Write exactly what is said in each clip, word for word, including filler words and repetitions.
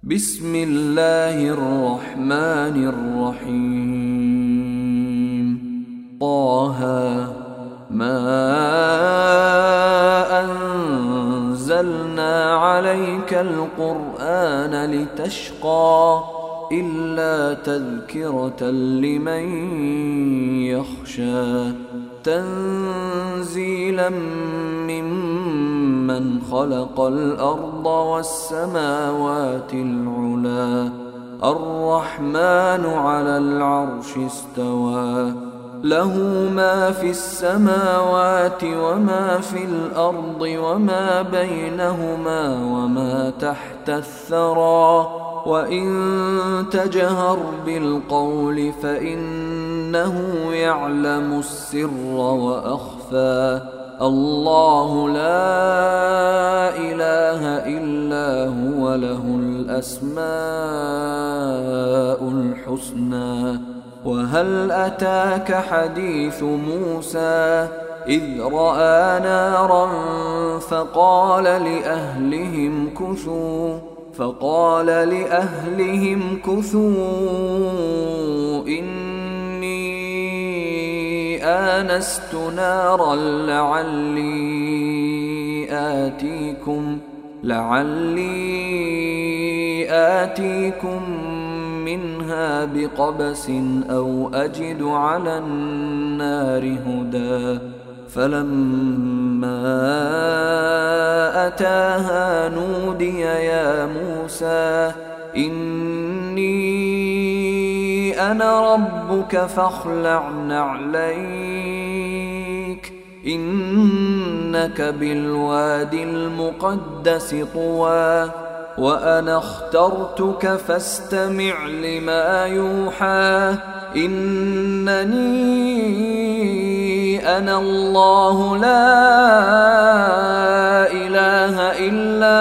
بسم الله الرحمن الرحيم. طه ما أنزلنا عليك القرآن لتشقى إلا تذكرة لمن يخشى تنزيلا ممن خلق الأرض والسماوات العلى الرحمن على العرش استوى له ما في السماوات وما في الأرض وما بينهما وما تحت الثرى وإن تجهر بالقول فإنه يعلم السر وأخفى الله لا إله إلا هو له الأسماء الحسنى. وهل أتاك حديث موسى إذ رأى نارا فقال لأهلهم كثوا فقال لأهلهم كثوا إني آنست نارا لعلي آتيكم لعلي آتيكم منها بقبس أو أجد على النار هدى. فلما أتاها نودي يا موسى إني أنا ربك فاخلع نعليك إنك بالوادي المقدس طوى وأنا اخترتك فاستمع لما يوحى إنني أنا الله لا إله إلا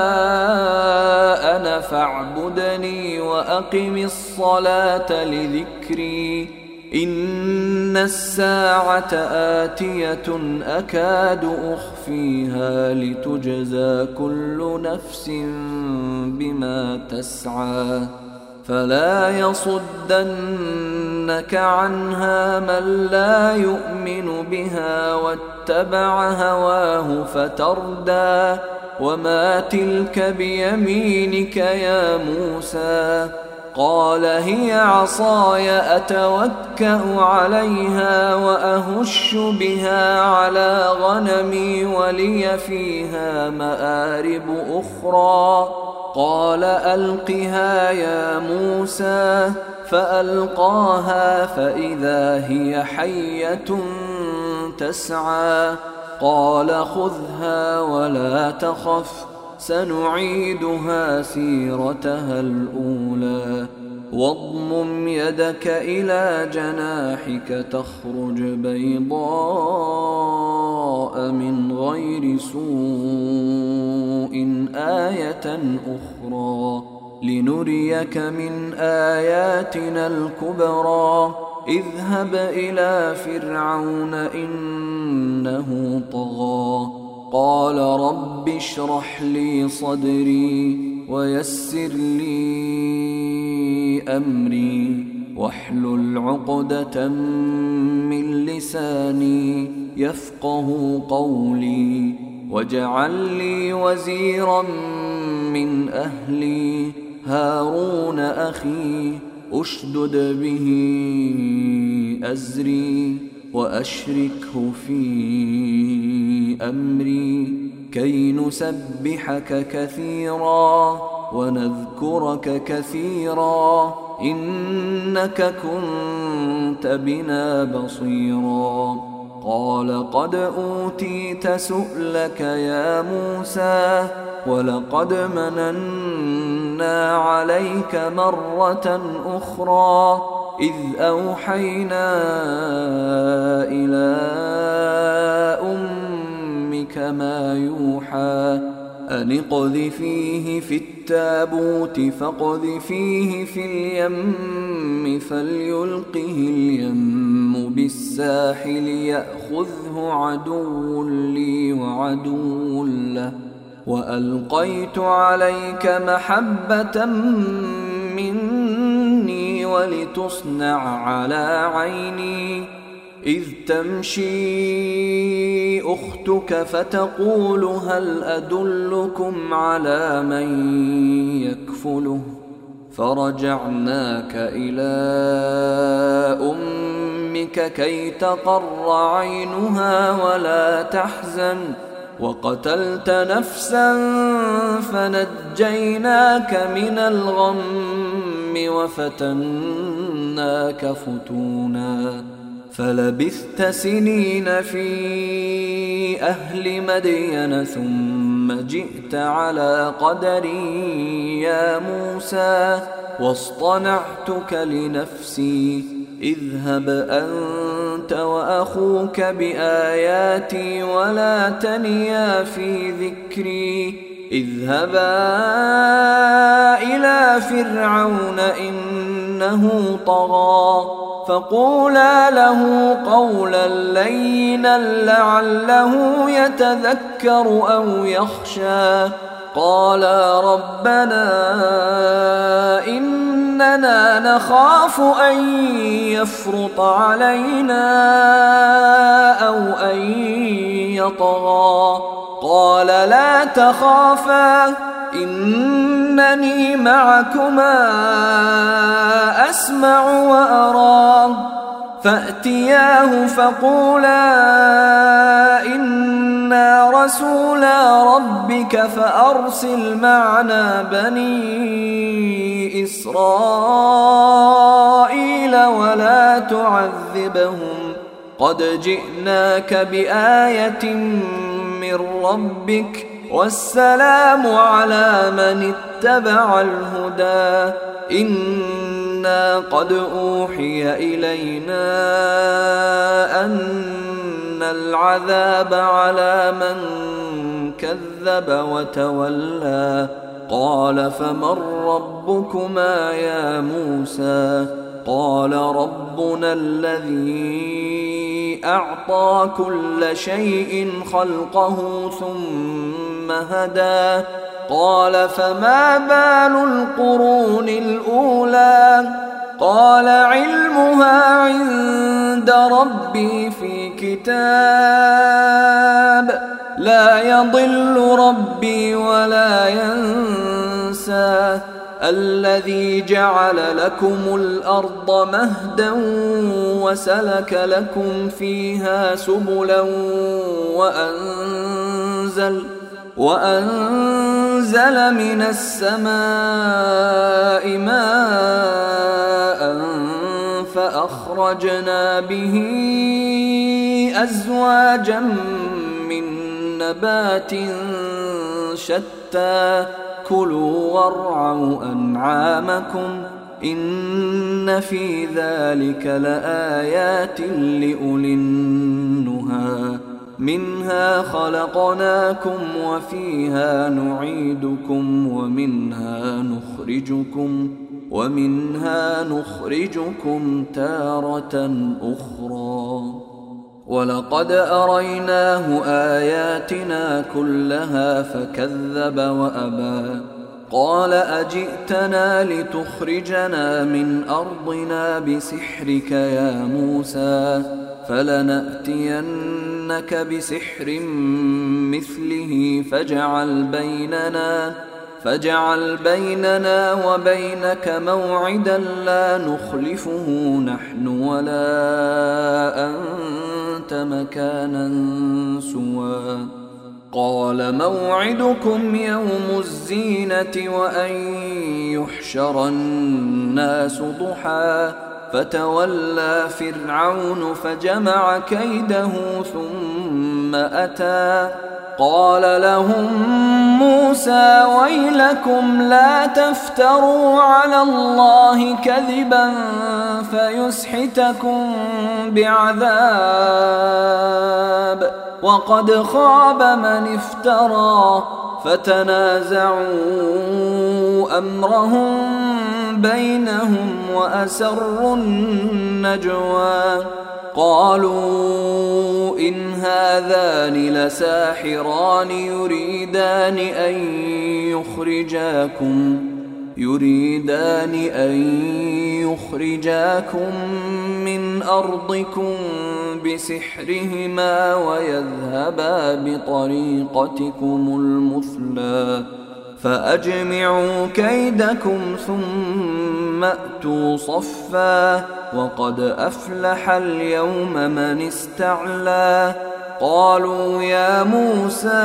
أنا فاعبدني وأقم الصلاة لذكري إن الساعة آتية أكاد أخفيها لتجزى كل نفس بما تسعى فلا يصدنك عنها من لا يؤمن بها واتبع هواه فتردى. وما تلك بيمينك يا موسى قال هي عصاي أتوكأ عليها وأهش بها على غنمي ولي فيها مآرب أخرى قال ألقها يا موسى فألقاها فإذا هي حية تسعى قال خذها ولا تخف سنعيدها سيرتها الأولى واضمم يدك إلى جناحك تخرج بيضاء من غير سوء آية أخرى لنريك من آياتنا الكبرى اذهب إلى فرعون إنه طغى قال رب اشرح لي صدري ويسر لي أمري واحلل عقدة من لساني يفقه قولي واجعل لي وزيرا من أهلي هارون أخي أشدد به أزري وأشركه في أمري كي نسبحك كثيرا ونذكرك كثيرا إنك كنت بنا بصيرا قال قد أوتيت سؤلك يا موسى ولقد مننا عليك مرة أخرى إذ أوحينا إلى أمك ما يوحى أن اقذفيه في التابوت فاقذفيه في اليم فليلقه اليم بالساحل يأخذه عدو لي وعدو له وألقيت عليك محبة مني ولتصنع على عيني إذ تمشي أختك فتقول هل أدلكم على من يكفله فرجعناك إلى أمك كي تقر عينها ولا تحزن وقتلت نفسا فنجيناك من الغم وفتناك فتونا فلبثت سنين في أهل مدين ثم جئت على قدري يا موسى واصطنعتك لنفسي اذهب أنت وأخوك بآياتي ولا تنيا في ذكري اذهبا إلى فرعون إنه طغى فقولا له قولا لينا لعله يتذكر أو يخشى قالا ربنا إننا نخاف أن يفرط علينا أو أن يطغى قال لا تخافا إنني معكما أسمع وأرى فأتياه فقولا إنا رسولا ربك فأرسل معنا بني إسرائيل ولا تعذبهم قد جئناك بآية من ربك والسلام على من اتبع الهدى إنا قد أوحي إلينا أن العذاب على من كذب وتولى قال فمن ربكما يا موسى قال ربنا الذي أعطى كل شيء خلقه ثم هدى قال فما بال القرون الأولى قال علمها عند ربي في كتاب لا يضل ربي ولا ينسى الذي جعل لكم الأرض مهدا وسلك لكم فيها سبلا وأنزل وأنزل من السماء ماء فأخرجنا به أزواجا من نبات شتى كلوا وارعوا أنعامكم إن في ذلك لآيات لأولي النهى منها خلقناكم وفيها نعيدكم ومنها نخرجكم ومنها نخرجكم تارة أخرى ولقد أريناه آياتنا كلها فكذب وأبى قال أجئتنا لتخرجنا من أرضنا بسحرك يا موسى فلنأتينك بسحر مثله فاجعل بيننا فاجعل بيننا وبينك موعدا لا نخلفه نحن ولا أنت مكانا سوى قال موعدكم يوم الزينة وأن يحشر الناس ضحى فتولى فرعون فجمع كيده ثم أتى قال لهم موسى ويلكم لا تفتروا على الله كذبا فيسحتكم بعذاب وقد خاب من افترى فتنازعوا أمرهم بينهم وأسروا النجوى قالوا إن هذان لساحران يريدان أن يخرجاكم يريدان أن يخرجاكم من أرضكم بسحرهما ويذهبا بطريقتكم المثلى فأجمعوا كيدكم ثم أتوا صفا وقد أفلح اليوم من استعلى قالوا يا موسى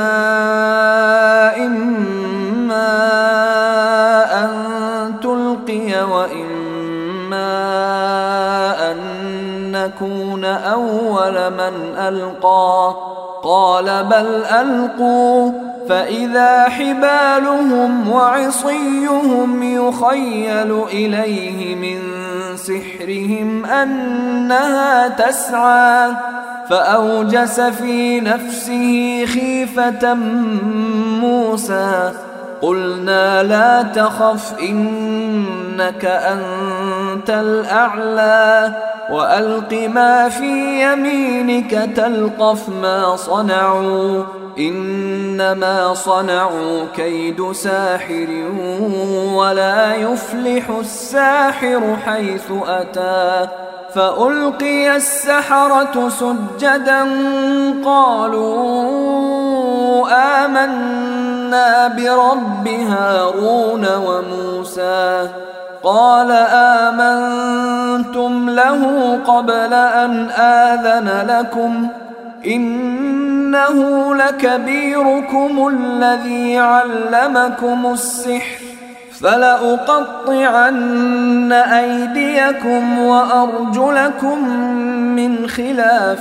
إما أن تلقي وإما أن نكون أول من ألقى قال بل ألقوا فإذا حبالهم وعصيهم يخيل إليه من سحرهم أنها تسعى فأوجس في نفسه خيفة موسى قلنا لا تخف إنك أنت الأعلى وألق ما في يمينك تلقف ما صنعوا إنما صنعوا كيد ساحر ولا يفلح الساحر حيث أتى فألقي السحرة سجدا قالوا آمنا برب هارون وموسى قال آمنتم له قبل أن آذن لكم إنه لكبيركم الذي علمكم السحر فلأقطعن أيديكم وأرجلكم من خلاف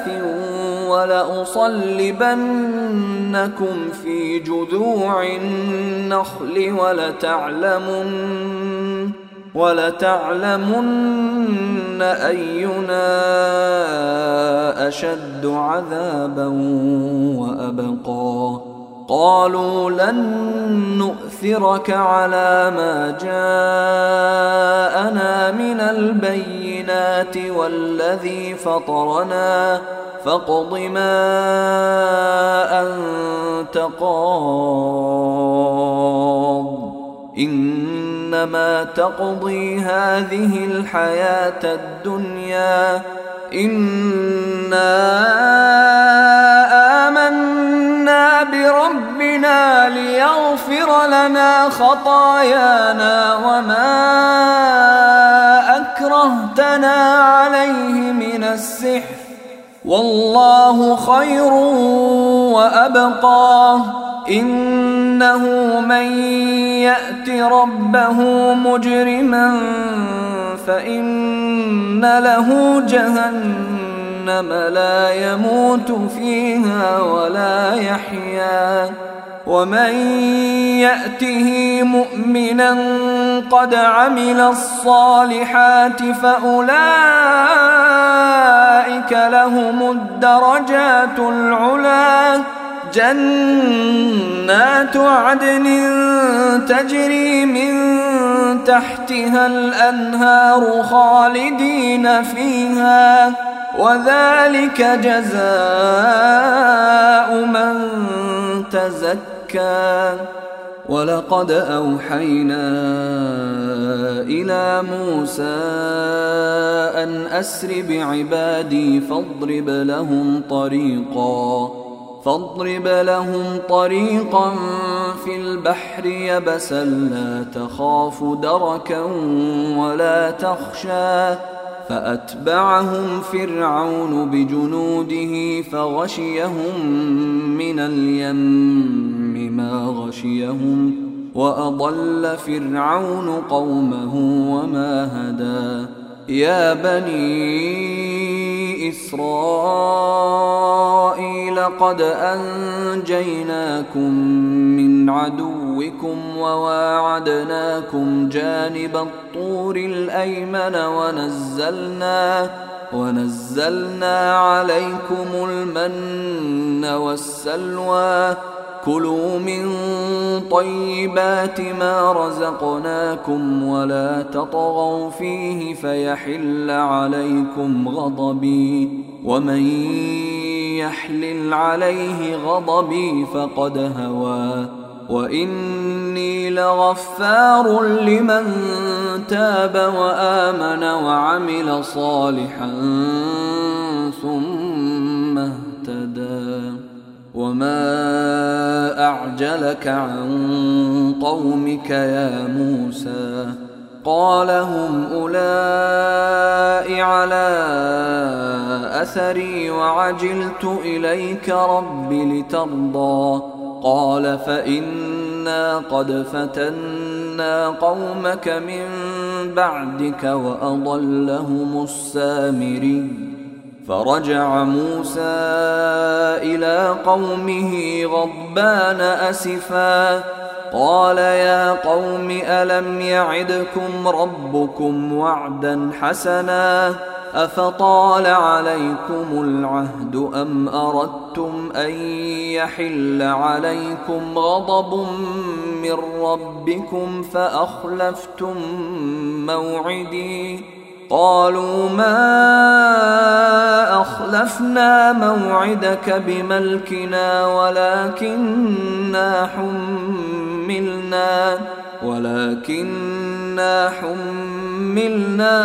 ولأصلبنكم في جذوع النخل ولتعلمن ولتعلمن أينا أشد عذابا وأبقى قالوا لن نؤثرك على ما جاءنا من البينات والذي فطرنا فاقض ما أنت قاض إنما تقضي هذه الحياة الدنيا إنا آمنا بربنا ليغفر لنا خطايانا وما أكرهتنا عليه من السحر والله خير وأبقى إنه من يأت ربه مجرما فإن له جهنم لا يموت فيها ولا يحيا ومن يأته مؤمنا قد عمل الصالحات فأولئك لهم الدرجات العلى جنات عدن تجري من تحتها الأنهار خالدين فيها وذلك جزاء من تزكى ولقد أوحينا إلى موسى أن أسر بعبادي فاضرب لهم طريقا فاضرب لهم طريقا في البحر يبسا لا تخاف دركا ولا تخشى فأتبعهم فرعون بجنوده فغشيهم من اليم ما غشيهم وأضل فرعون قومه وما هدى يا بني إسرائيل قد أنجيناكم من عدوكم وواعدناكم جانب الطور الأيمن ونزلنا ونزلنا عليكم المن والسلوى كلوا من طيبات ما رزقناكم ولا تطغوا فيه فيحل عليكم غضبي ومن يحلل عليه غضبي فقد هوى وإني لغفار لمن تاب وآمن وعمل صالحا ثم اهتدى وما أعجلك عن قومك يا موسى قال هم أولئك على أثري وعجلت إليك رب لترضى قال فإنا قد فتنا قومك من بعدك وأضلهم السامري فرجع موسى إلى قومه غضبان أسفا قال يا قوم ألم يعدكم ربكم وعدا حسنا أفطال عليكم العهد أم أردتم أن يحل عليكم غضب من ربكم فأخلفتم موعدي قالوا ما أخلفنا موعدك بملكنا ولكننا حملنا ولكننا حملنا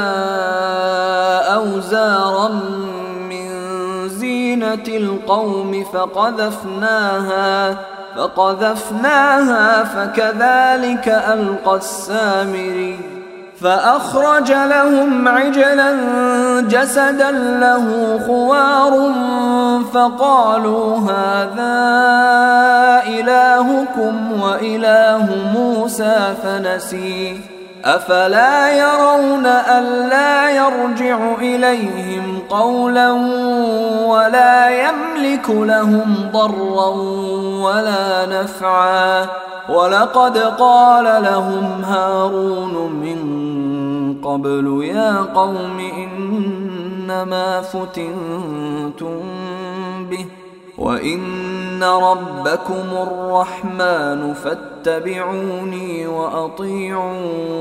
أوزارا من زينة القوم فقذفناها فقذفناها فكذلك ألقى السامري فأخرج لهم عجلا جسدا له خوار فقالوا هذا إلهكم وإله موسى فنسي أفلا يرون ألا يرجع إليهم قولا ولا يملك لهم ضرا ولا نفعا ولقد قال لهم هارون من قبل يا قوم إنما فتنتم به وإن ربكم الرحمن فاتبعوني وأطيعوا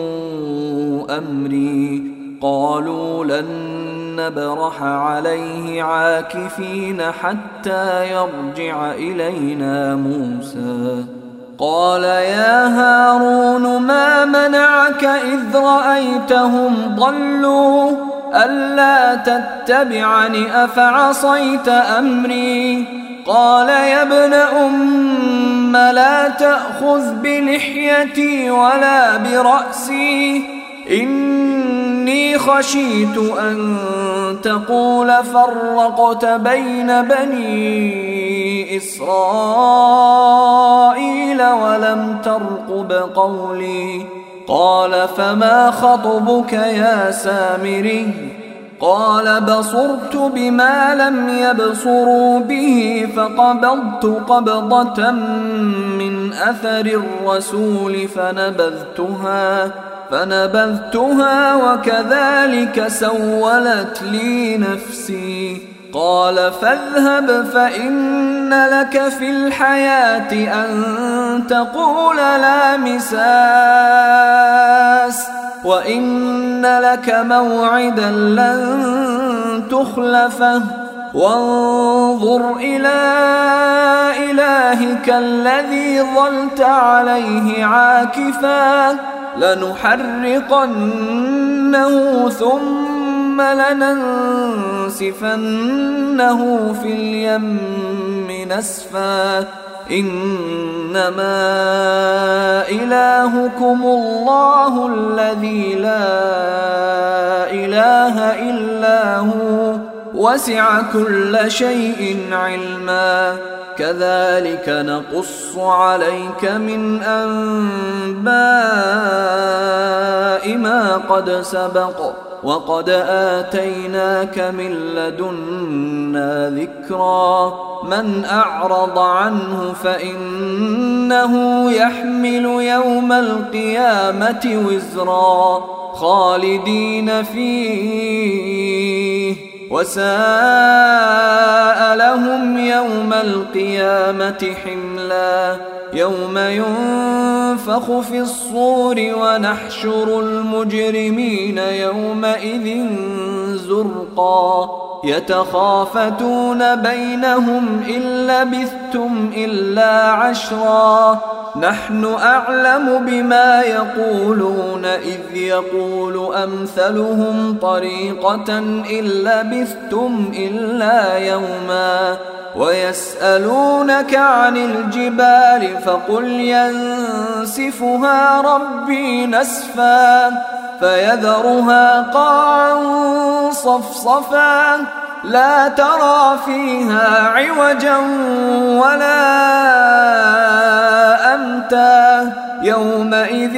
أمري قالوا لن نبرح عليه عاكفين حتى يرجع إلينا موسى قال يا هارون ما منعك إذ رأيتهم ضلوا ألا تتبعني أفعصيت أمري قال يا ابن أم لا تأخذ بلحيتي ولا برأسي إني خشيت أن تقول فرقت بين بني إسرائيل ولم ترقب قولي قال فما خطبك يا سامري قال بصرت بما لم يبصروا به فقبضت قبضة من أثر الرسول فنبذتها فنبذتها وكذلك سولت لي نفسي قال فاذهب فإن لك في الحياة أن تقول لا مساس وإن لك موعدا لن تخلفه وانظر إلى إلهك الذي ظلت عليه عاكفا لنحرقنه ثم لننسفنه في اليم نسفا إنما إلهكم الله الذي لا إله إلا هو وسع كل شيء علما كذلك نقص عليك من أنباء ما قد سبق وقد آتيناك من لدنا ذكرا من أعرض عنه فإنه يحمل يوم القيامة وزرا خالدين فيه وساء لهم يوم القيامة حملا يوم ينفخ في الصور ونحشر المجرمين يومئذ زرقا يتخافتون بينهم إن لبثتم إلا عشرا نحن أعلم بما يقولون إذ يقول أمثلهم طريقة إن لبثتم إلا يوما ويسألونك عن الجبال فقل ينسفها ربي نسفا فيذرها قاعا صفصفا لا ترى فيها عوجا ولا أمتا يومئذ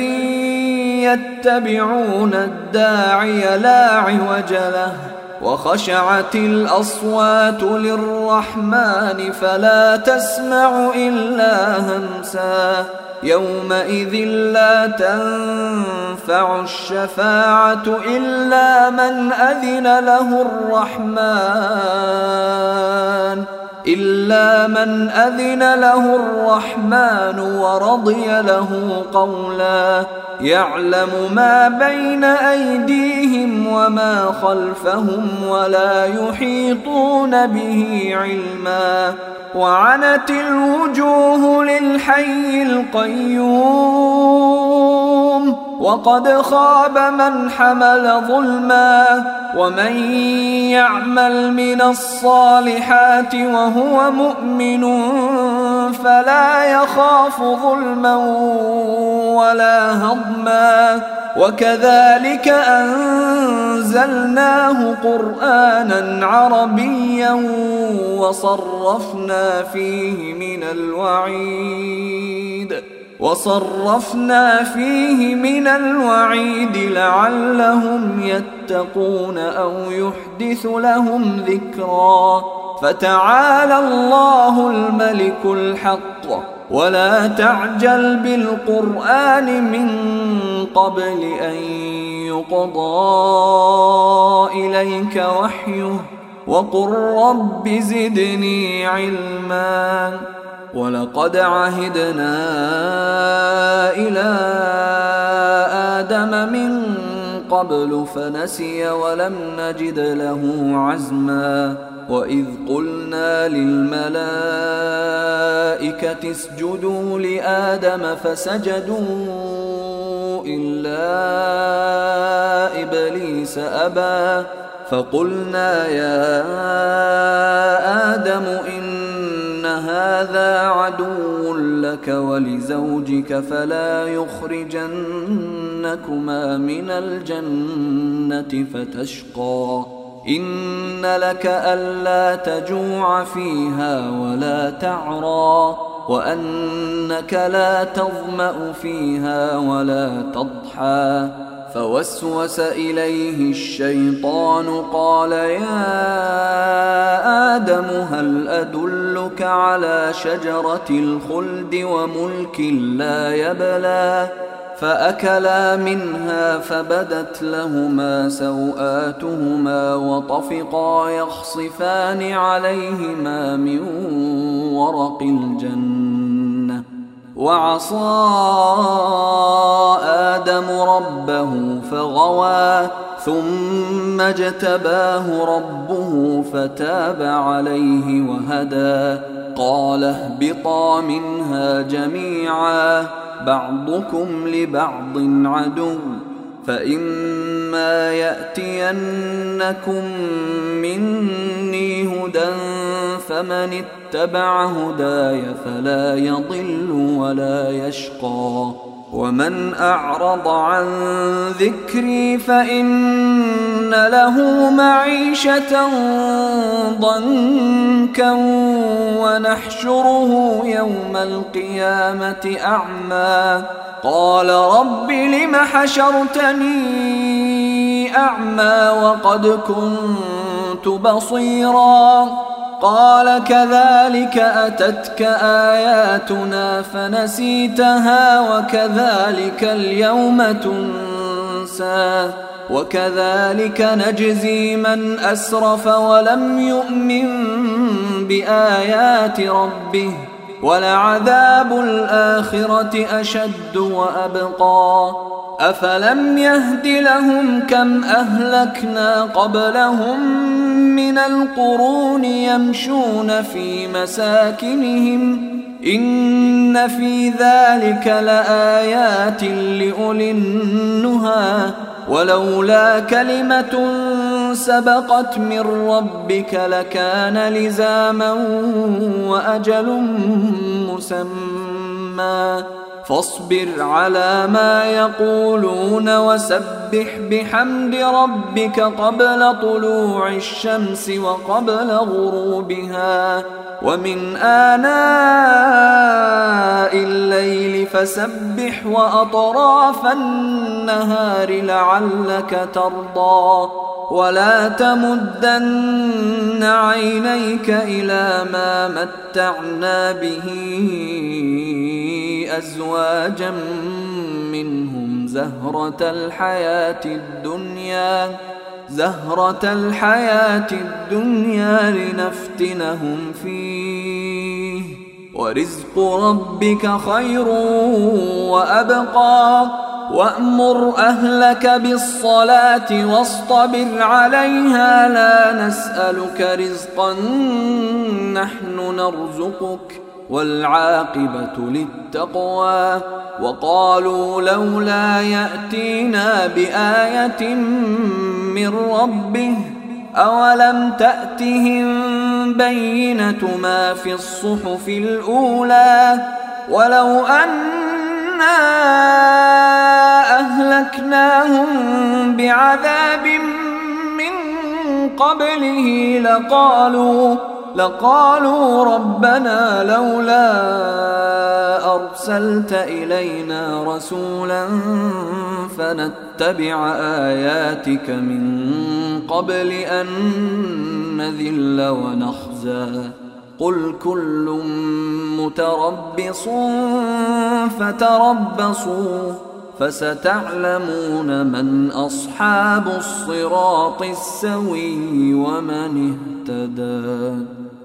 يتبعون الداعي لا عوج له وخشعت الأصوات للرحمن فلا تسمع إلا همسا يومئذ لا تنفع الشفاعة إلا من أذن له الرحمن إلا من أذن له الرحمن ورضي له قولا يعلم ما بين أيديهم وما خلفهم ولا يحيطون به علما وعنت الوجوه للحي القيوم وقد خاب من حمل ظلما ومن يعمل من الصالحات وهو مؤمن فلا يخاف ظلما ولا هضما وكذلك أنزلناه قرآنا عربيا وصرفنا فيه من الوعيد وصرفنا فيه من الوعيد لعلهم يتقون أو يحدث لهم ذكرا فتعالى الله الملك الحق ولا تعجل بالقرآن من قبل أن يقضى إليك وحيه وقل رب زدني علما ولقد عهدنا إلى آدم من قبل فنسي ولم نجد له عزما وإذ قلنا للملائكة اسجدوا لآدم فسجدوا إلا إبليس أبى فقلنا يا آدم إن هذا عدو لك ولزوجك فلا يخرجنكما من الجنة فتشقى إن لك ألا تجوع فيها ولا تعرى وأنك لا تظمأ فيها ولا تضحى فوسوس إليه الشيطان قال يا آدم هل أدلك على شجرة الخلد وملك لا يبلى فأكلا منها فبدت لهما سوآتهما وطفقا يخصفان عليهما من ورق الجنة وعصى آدم ربه فغوى ثم اجتباه ربه فتاب عليه وهدى قال اهبطا منها جميعا بعضكم لبعض عدو فإما يأتينكم مني هدى فمن اتبع هداي فلا يضل ولا يشقى ومن أعرض عن ذكري فإن له معيشة ضنكا ونحشره يوم القيامة أعمى قال رب لم حشرتني أعمى وقد كنت بصيرا قال كذلك أتتك آياتنا فنسيتها وكذلك اليوم تنسى ينسى وكذلك نجزي من أسرف ولم يؤمن بآيات ربه ولعذاب الآخرة أشد وأبقى أفلم يهد لهم كم أهلكنا قبلهم من القرون يمشون في مساكنهم إن في ذلك لآيات لأولي النهى ولولا كلمة سبقت من ربك لكان لزاما وأجل مسمى فاصبر على ما يقولون وسبح بحمد ربك قبل طلوع الشمس وقبل غروبها ومن آناء الليل فسبح وأطراف النهار لعلك ترضى ولا تمدن عينيك إلى ما متعنا به أزواجا منهم زهرة الحياة الدنيا زهرة الحياة الدنيا لنفتنهم فيه ورزق ربك خير وأبقى وأمر أهلك بالصلاة واصطبر عليها لا نسألك رزقا نحن نرزقك والعاقبة للتقوى وقالوا لولا يأتينا بآية من ربه أولم تأتهم بينة ما في الصحف الأولى ولو أنا أهلكناهم بعذاب من قبله لقالوا لقالوا ربنا لولا أرسلت إلينا رسولا فنتبع آياتك من قبل أن نذل ونخزى قل كل متربص فتربصوا فستعلمون من أصحاب الصراط السوي ومن اهتدى.